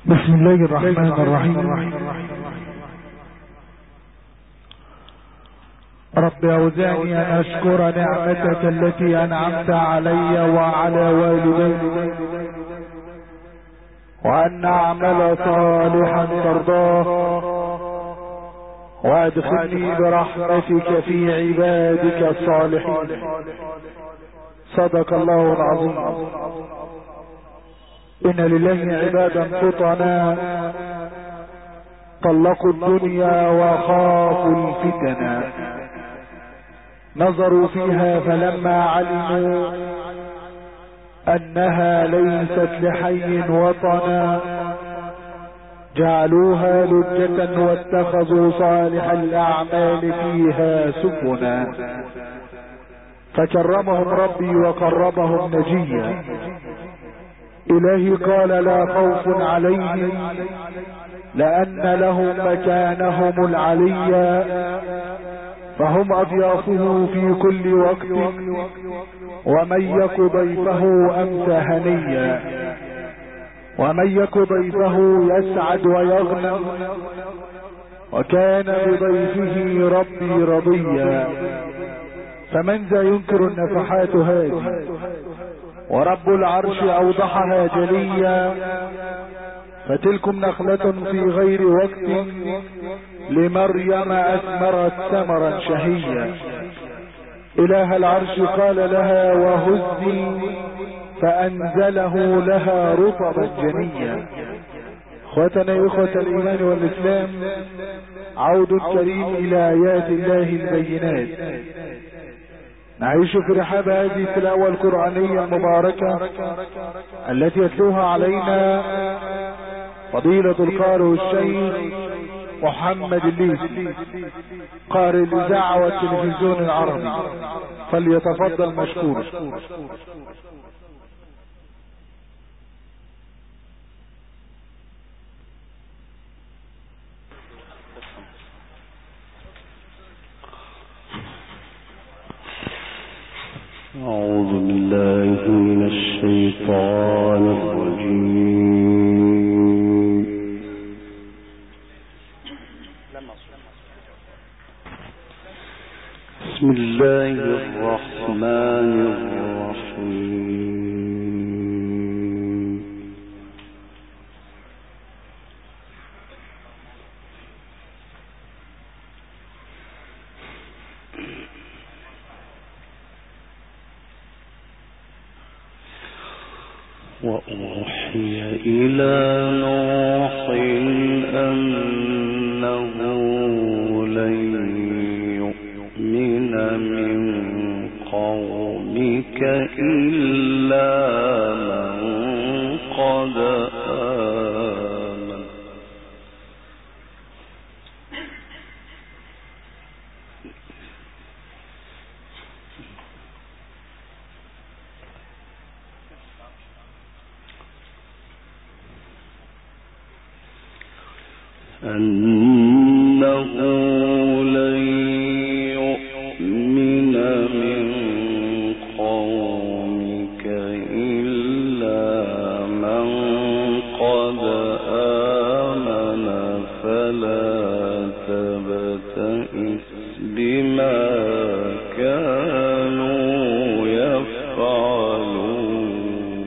بسم الله الرحمن الرحيم. رب أوزعني أن أشكر نعمتك التي أنعمت علي وعلى والدي، وأن أعمل صالحا ترضاه، وأدخلني برحمتك في عبادك الصالحين. صدق الله العظيم. إن لله عبادا فطنا طلقوا الدنيا وخافوا الفتنا، نظروا فيها فلما علموا أنها ليست لحي وطنا جعلوها لجة واتخذوا صالح الأعمال فيها سفنا، فكرمهم ربي وقربهم نجيا. إلهي قال لا خوف عليهم لأن لهم مكانهم العليا، فهم أضيافه في كل وقت، ومن يك ضيفه أمسى هنيا، ومن يك ضيفه يسعد ويغنم، وكان بضيفه ربي رضيا. فمن ذا ينكر النفحات هذه، ورب العرش أوضحها جليا. فتلكم نخلة في غير وقت لمريم أثمرت ثمرا شهيا. إله العرش قال لها وهزي فأنزله لها رطبا جنيا. اخوتنا اخوة الإيمان والإسلام، عود كريم إلى آيات الله البينات. نعيش في رحاب هذه التلاوة القرآنية المباركة التي يتلوها علينا فضيلة القارئ الشيخ محمد الليثي، قارئ الإذاعة والتلفزيون العربي، فليتفضل مشكورا. أعوذ بالله من الشيطان الرجيم. بسم الله الرحمن الرحيم. وأوحي إلى نوح أنه لن يؤمن من قومك إلا من قد آمن. أنه لن يؤمن من قومك إلا من قد آمن، فلا تبتئس بما كانوا يفعلون.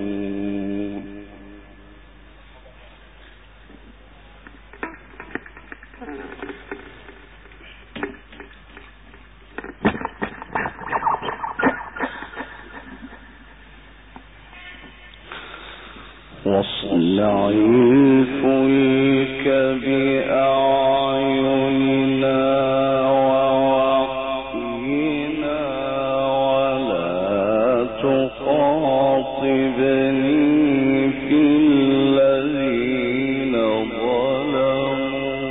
واصنع الفلك بأعيننا ووحينا ولا تخاطبني في الذين ظلموا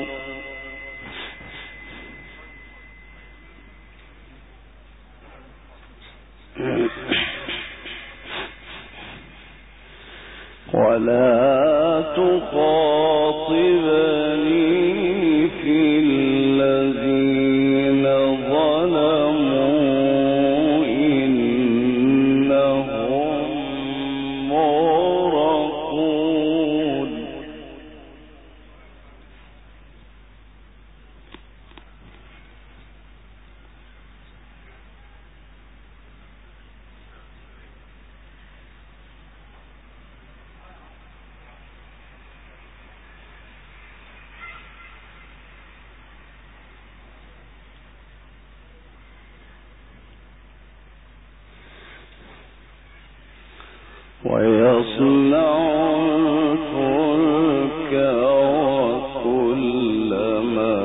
في الذين ظلموا إنهم مغرقون. ويصنع الفلك وكلما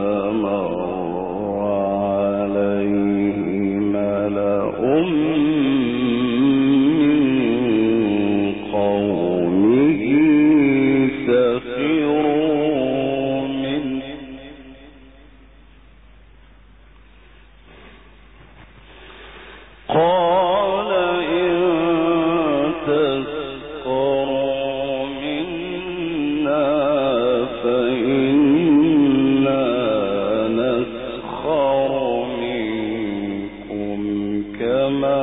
مر عليه ملأ من قومه سخروا منه قال إن تسخروا منا فإنا نسخر منكم كما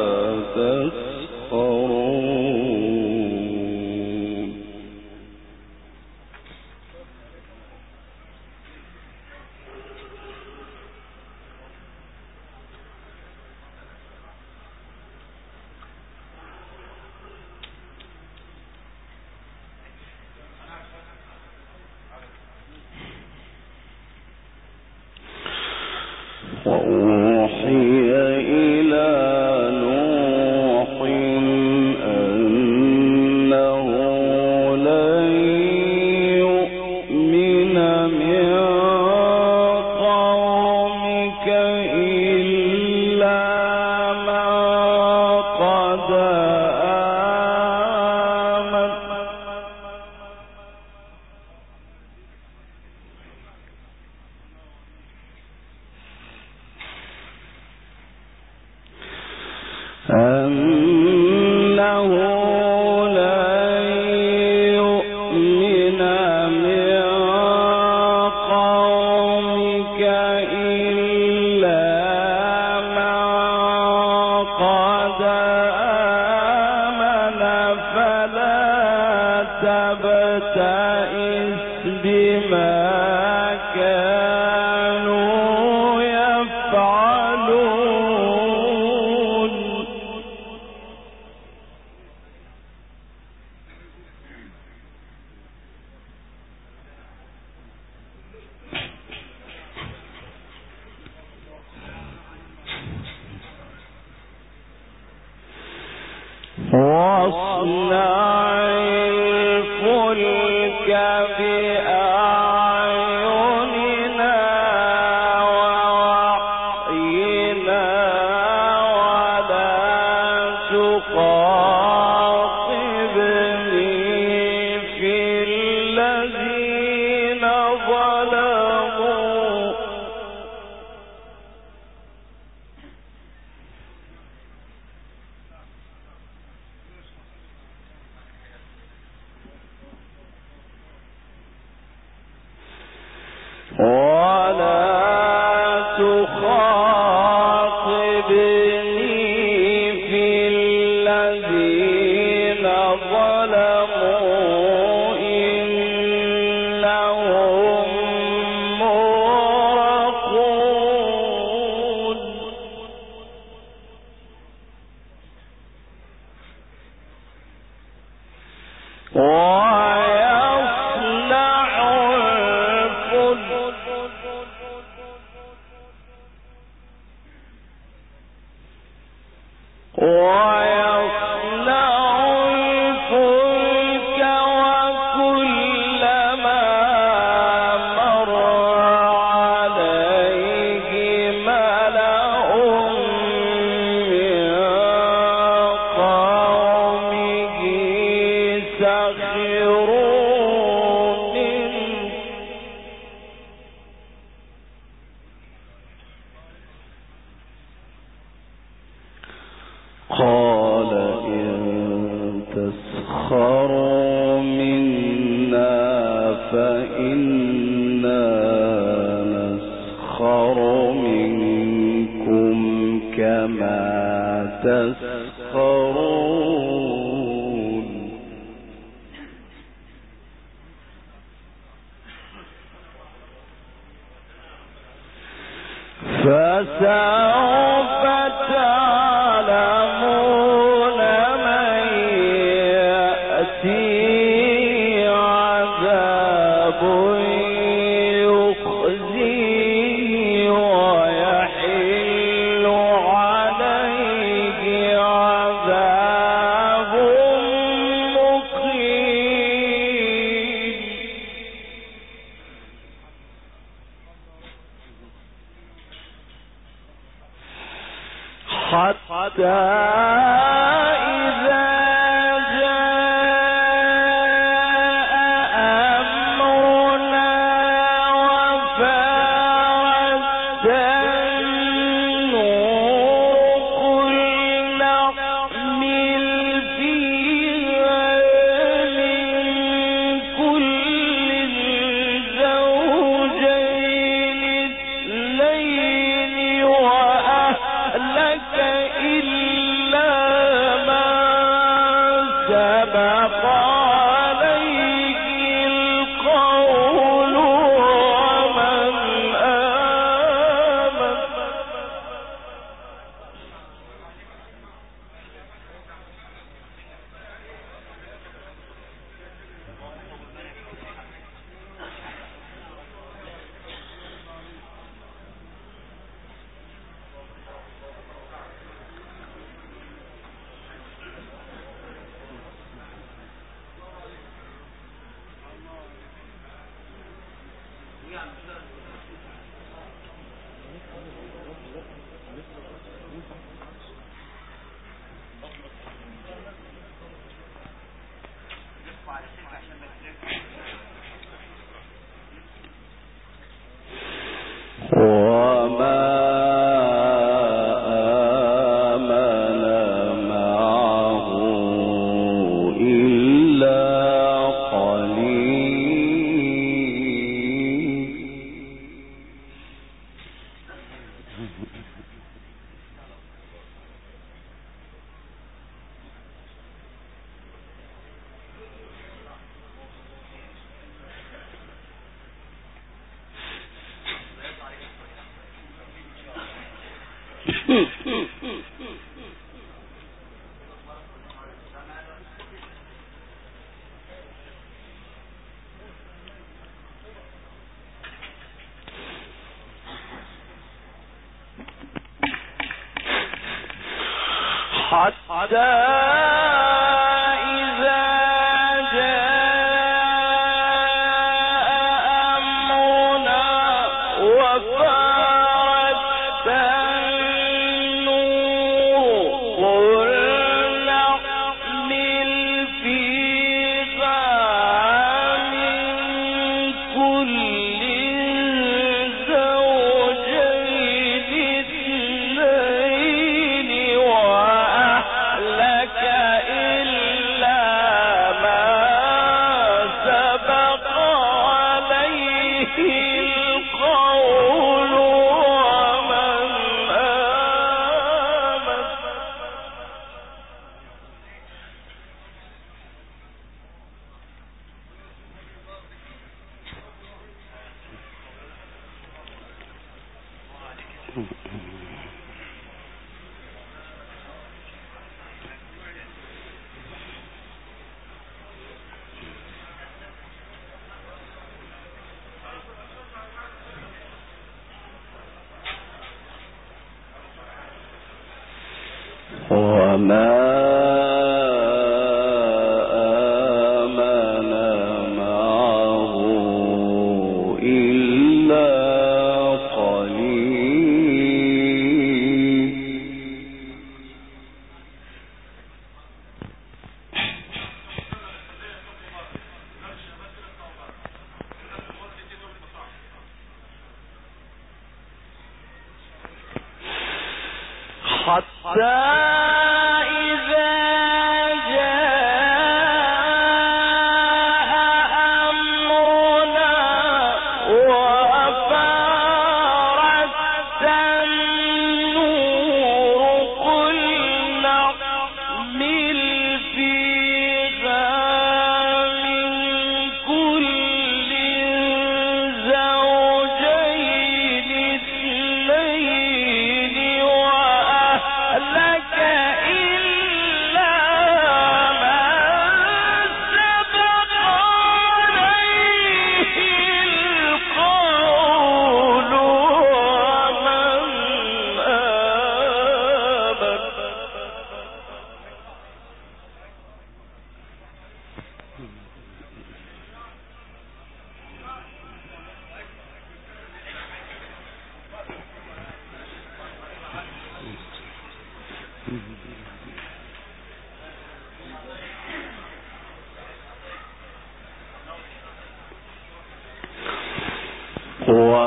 تسخرون وأوحي إلى نوح أنه لن يؤمن من قومك إلا من قد آمن أنه لن يؤمن من قومك إلا من قد آمن فلا تبتئس بما كانوا يفعلون واصنع الفلك بأعيننا ووحينا ولا تخاطبني في الذين ظلموا ولا تخاطبني في الذين ظلموا إنهم مغرقون ويصنع الفلك وكلما مر عليه ملأ من قومه سخروا منه قال إن تسخروا منا فإنا نسخر منكم كما تسخرون فسوف تعلمون من يأتي عذاب يخزيه ويحل عليه عذاب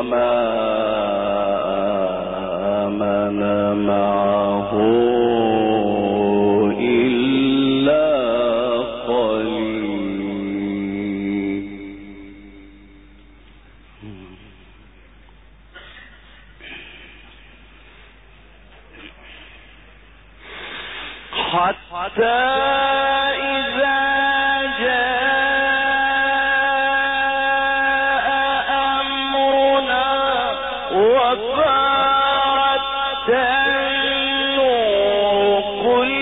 وما آمن معه إلا قليل. حتى إذا جاء أمرنا وفارت النور قل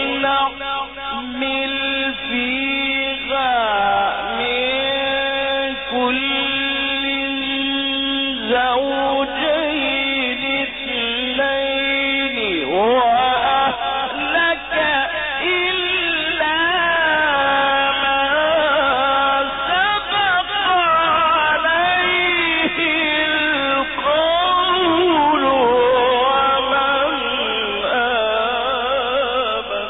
نحمل فيها من كل زوجين اثنين وأهلك إلا ما سبق عليه القول ومن آمن.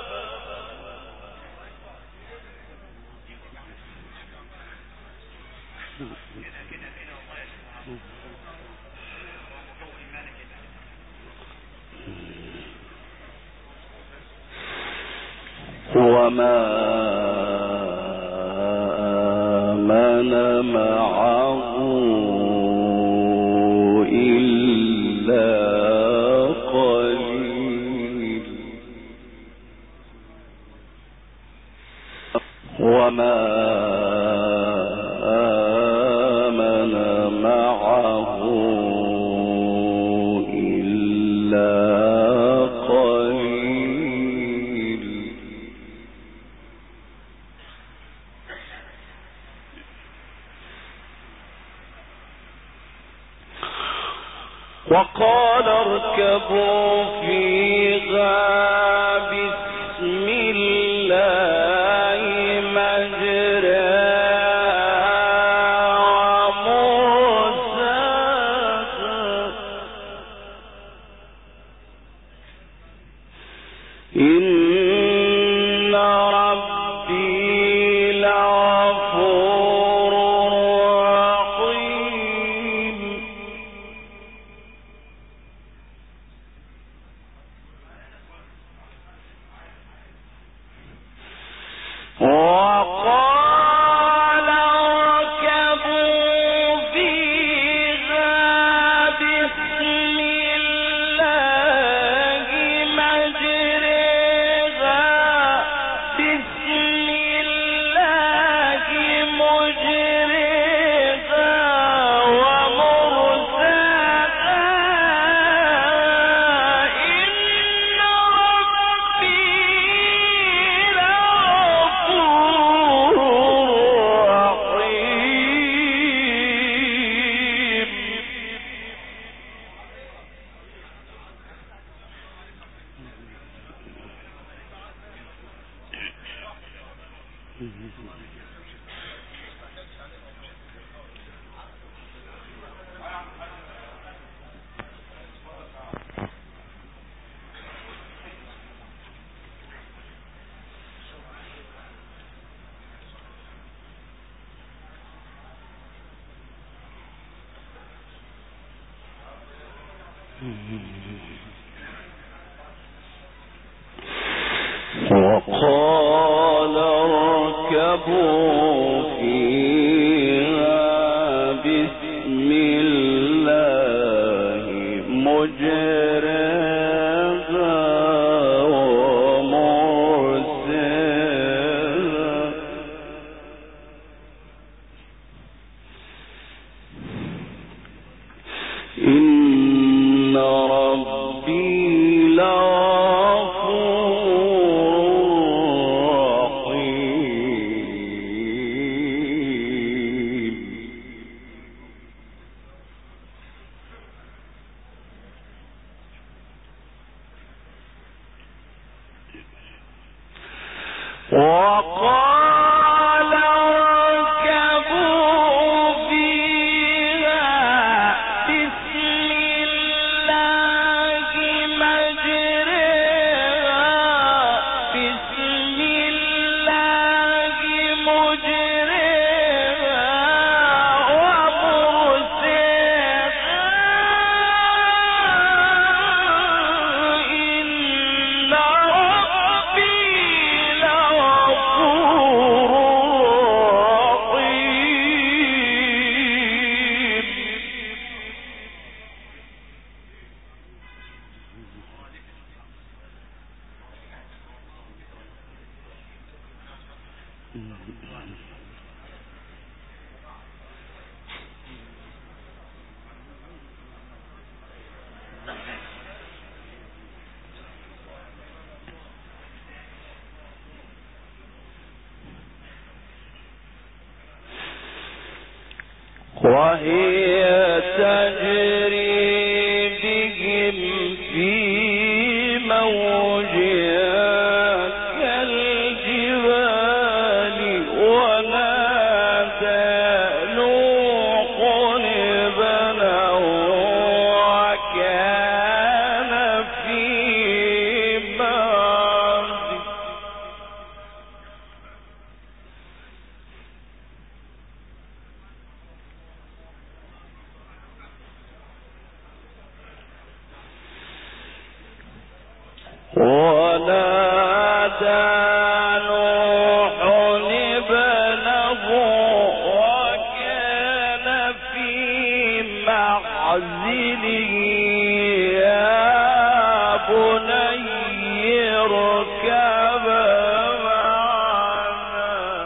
وما آمن معه إلا قليل. وما آمن معه إلا قليل. وقال اركبوا فيها بسم الله مجراها ومرساها إن ربي لغفور رحيم. وقال اركبوا فيها بسم الله مجرها بسم الله مجرها ومرساها إن ربي لغفور رحيم. وقال اركبوا فيها بسم الله مجراها ومرساها إن ربي لغفور رحيم. وقال اركبوا فيها بسم الله مجرها بسم الله مجرها ومرساها وهي تجري بهم في موج كالجبال ونادى نوح ابنه وكان في معزل ونادى نوح ابنه وكان في معزل يا بني اركب معنا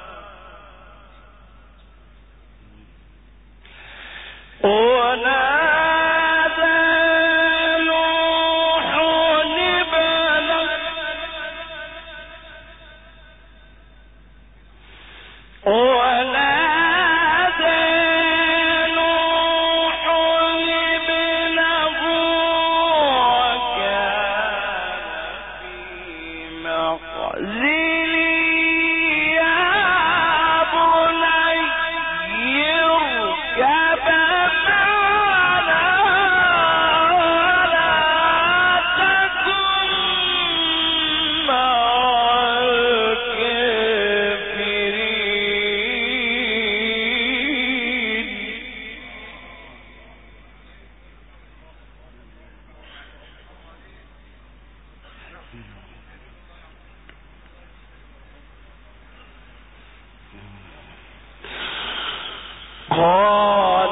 قال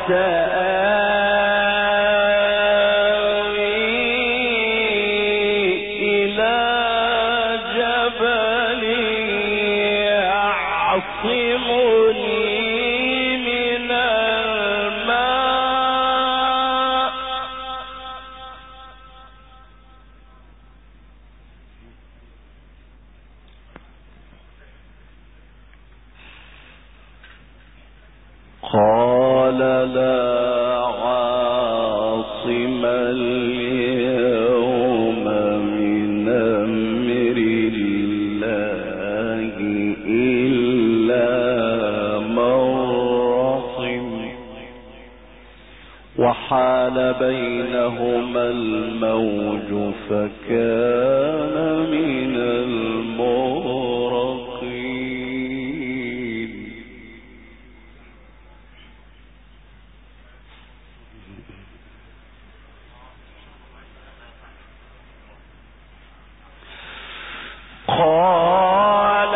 سآوي إلى جبل يعصمني من الماء قال لا عاصم اليوم من أمر الله إلا من رحم وحال بينهما الموج فكان من المغرقين قال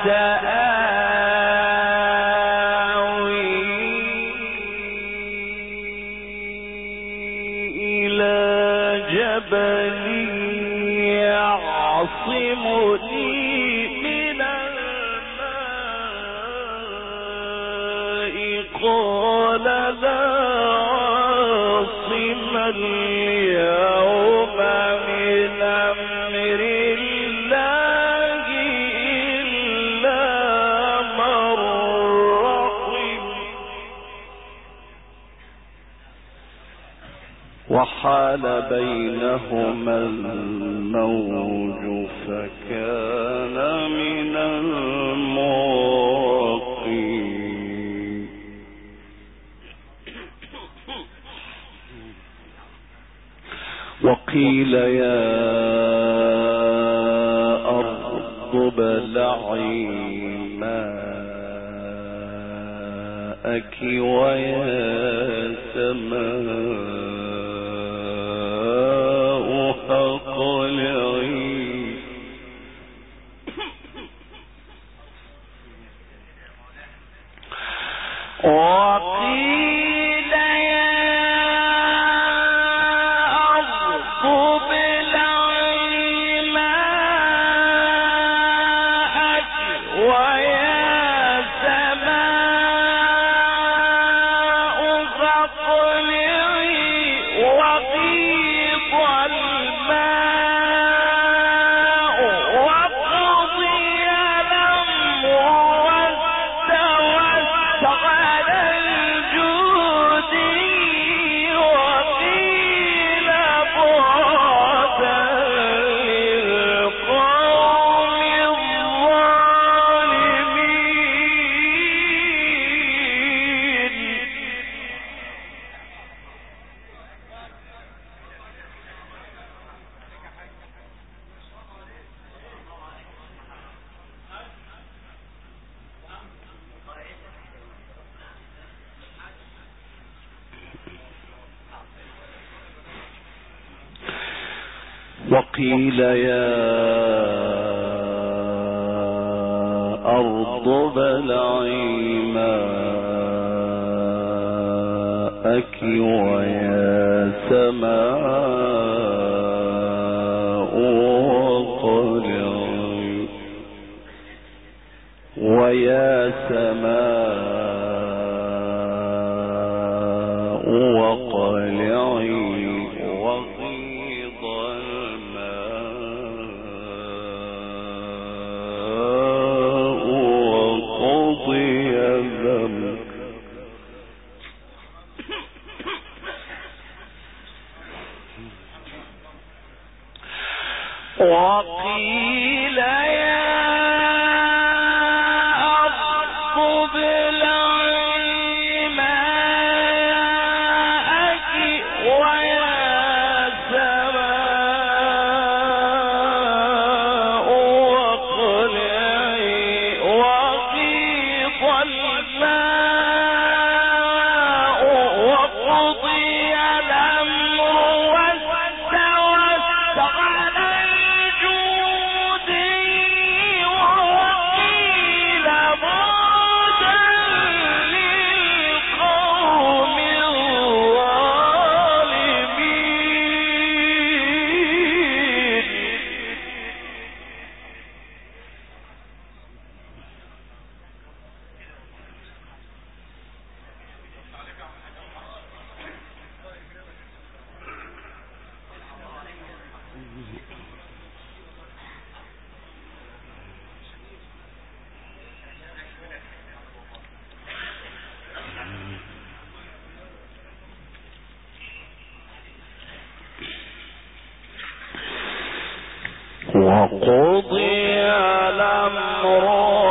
سآوي إلى جبل يعصمني من الماء قال لا عاصم اليوم من أمر الله إلا من رحم وحال بينهما الموج فكان من المغرقين وقيل يا أرض ابلعي ماءك ويا سماء أقلعي وقيل يا أرض ابلعي ماءك وقيل يا أرض ابلعي ماءك ويا سماء واقلعي ويا سماء واقلعي وقيل يا أرض ابلعي ماءك ويا سماء واقلعي وغيض الماء وقضي الأمر واستوت على وقضي الأمر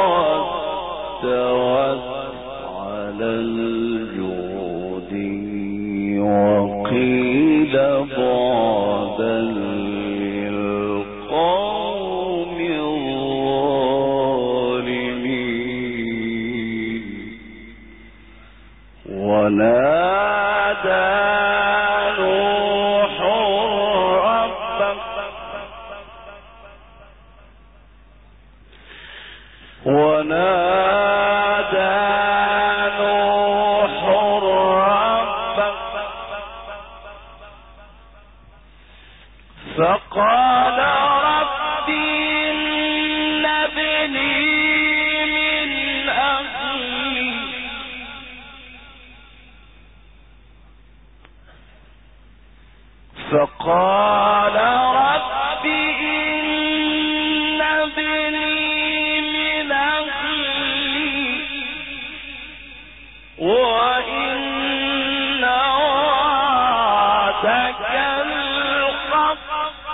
واستوت على الجود وقيل بعدا للقوم الظالمين ونادى نوح ربه فقال رب إن ابني من أهلي فقال رب إن ابني من أهلي وإن وعدك الحق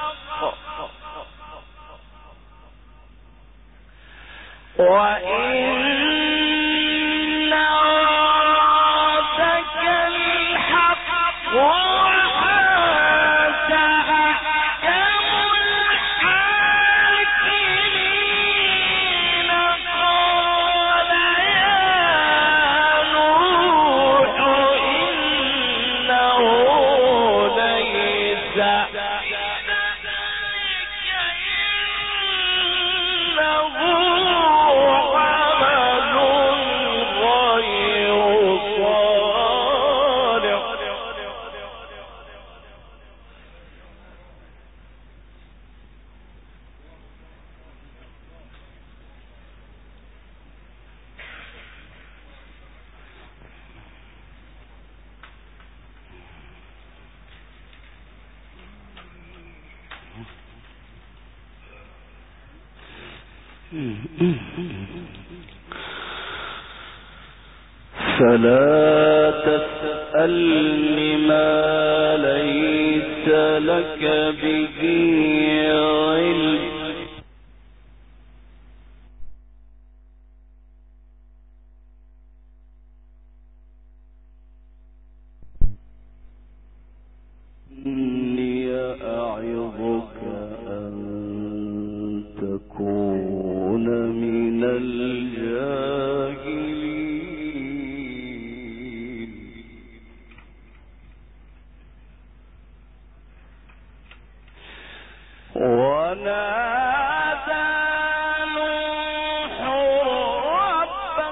وإن وعدك الحق وأنت أحكم الحاكمين قال يا نوح إنه ليس إنه عمل فلا تسألني ما ليس لك به علم إني أعظك أن تكون من الجاهلين ونادى نوح ربه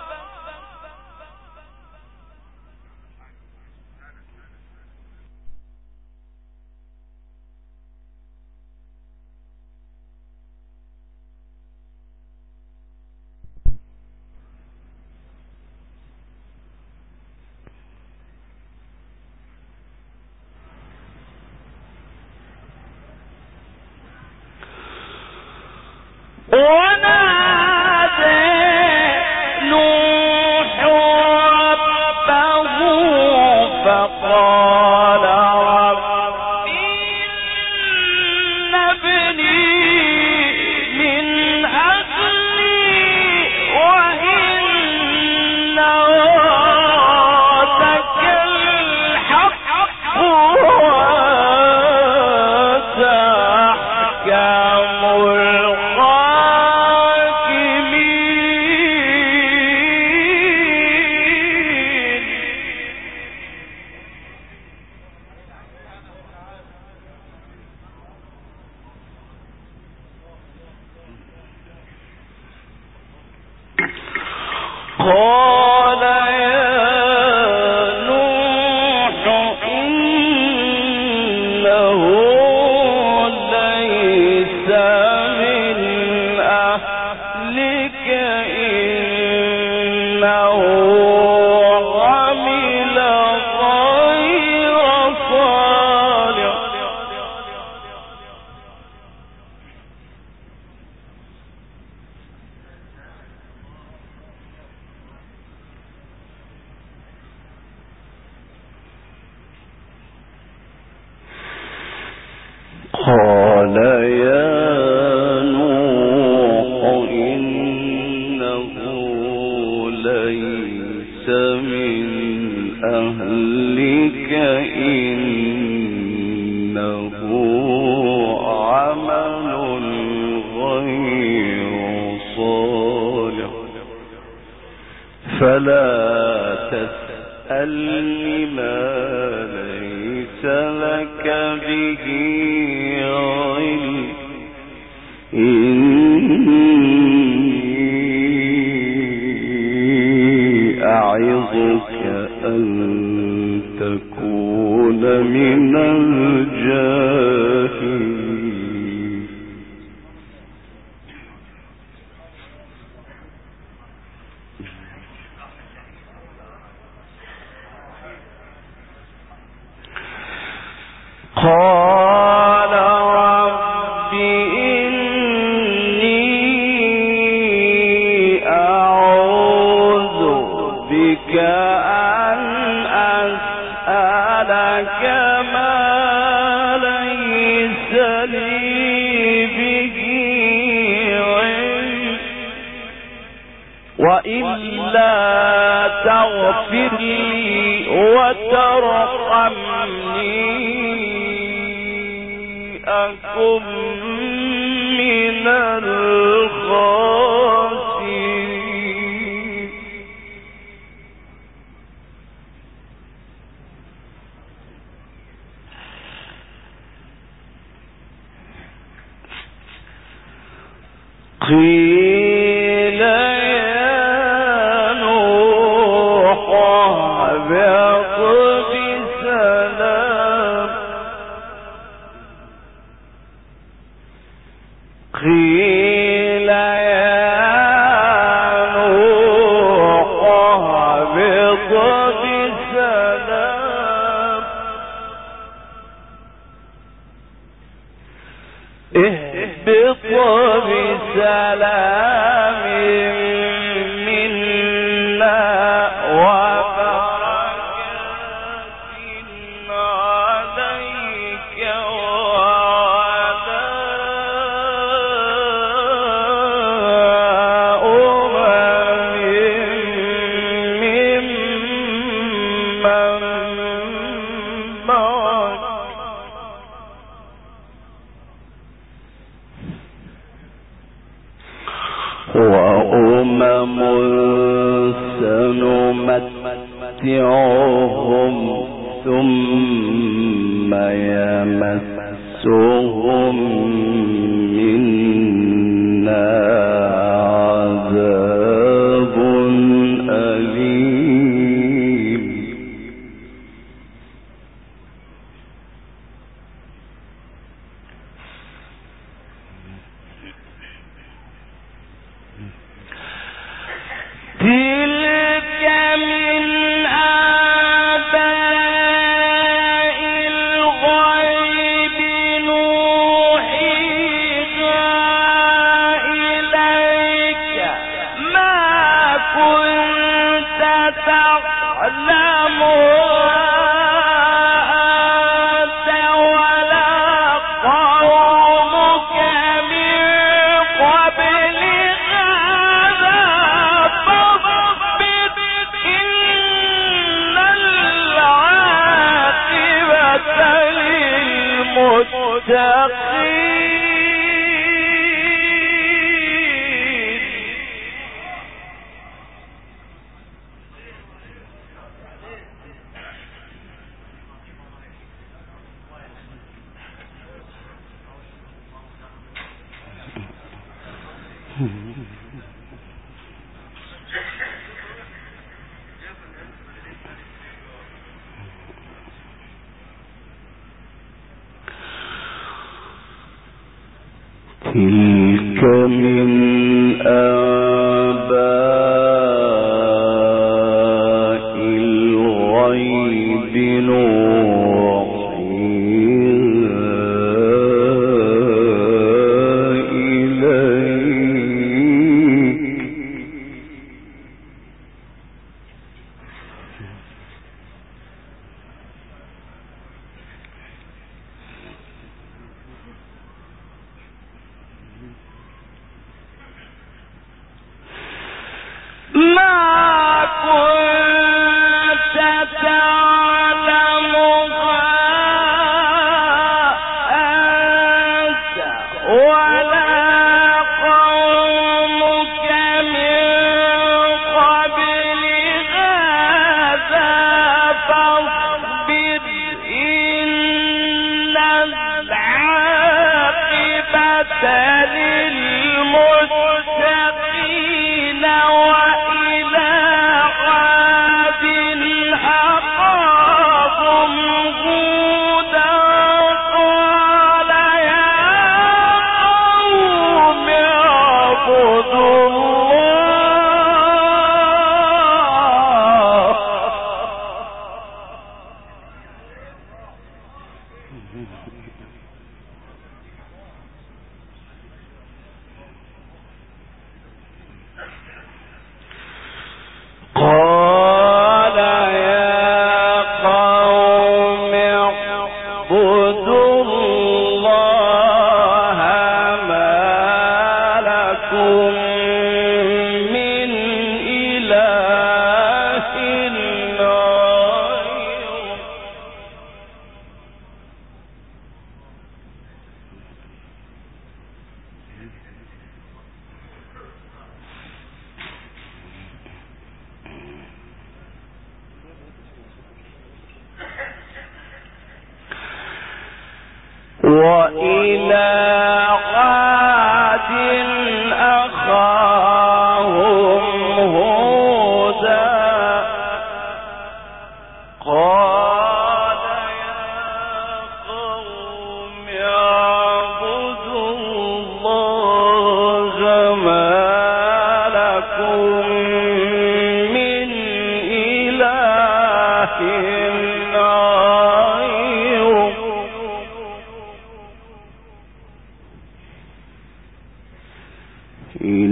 فقال رب إن ابني من أهلي وإن وعدك الحق وأنت أحكم قال يا نوح إنه ليس من أهلك إنه عمل غير صالح قال يا نوح إنه ليس من أهلك إنه عمل غير صالح فلا تسألني ما ليس لك به علم إني أعظك أن تكون من الجاهلين قال رب إني أعوذ بك أن أسألك ما ليس لي به علم وإلا تغفر لي وترحمني أكن من الخاسرين قيل يا نوح اهبط بسلام قيل وأمم سنمتعهم ثم يمسهم منا عذاب أليم. تلك من آباء الغيب نوحيها إليك ما كنت تعلمها أنت ولا قومك من قبل هذا فاصبر إن العاقبة للمتقين. تلك من آباء الغيب نوحيها إليك ما كنت تعلمها أنت ولا قومك من قبل هذا فاصبر إن العاقبة للمتقين. وإلى عاد أخاهم هودا قال يا قوم اعبدوا الله قال يا قوم اعبدوا الله ما لكم من إله غيره وإلى عاد أخاهم هودا قال يا قوم اعبدوا الله ما لكم من إله غيره إن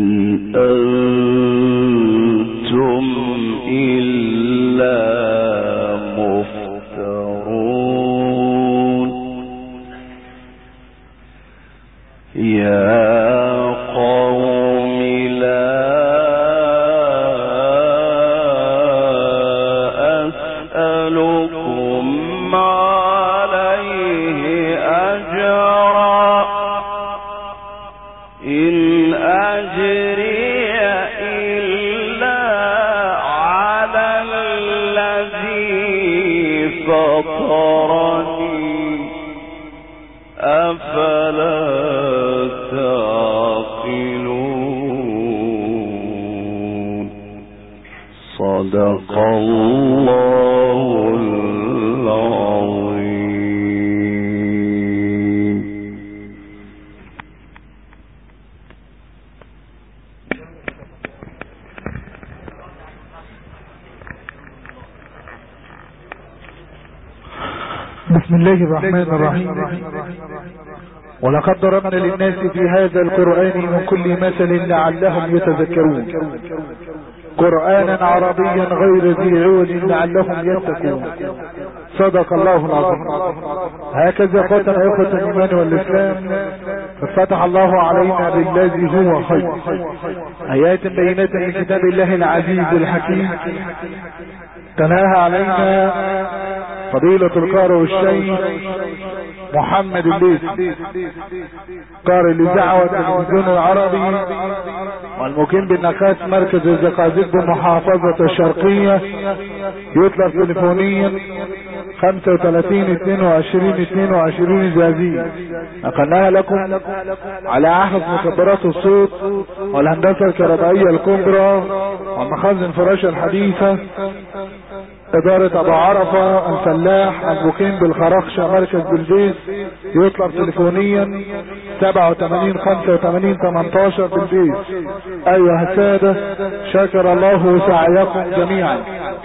أنتم إلا مفترون. يا قوم لا أسألكم عليه أجرا إن أجري فطرني أفلا تعقلون. صدق الله العظيم. بسم الله الرحمن الرحيم. ولقد ضربنا للناس في هذا القرآن من كل مثل لعلهم يتذكرون، قرآنا عربيا غير ذي عوج لعلهم يتقون. صدق الله العظيم. هكذا قاتل إخوة الإيمان والإسلام ففتح الله علينا بالذي هو خير، آيات بينات من كتاب الله العزيز الحكيم. تناهى علينا فضيلة القارئ الشيخ محمد الليث، قارئ لدعوة التلفزيون العربي والمقيم بالنقاس مركز الزقازيق بمحافظة الشرقية. يطلب تليفونيا 35-22-22 جازية. نقلناها لكم على عهد مكبرات الصوت والهندسة الكهربائية الكبرى والمخازن فراشة الحديثة، إدارة أبو عرفة الفلاح المقيم بالخرخشة مركز بلجيس. يطلب تليفونيا 87-85-18 بلجيس. أيها السادة، شكر الله سعيكم جميعا.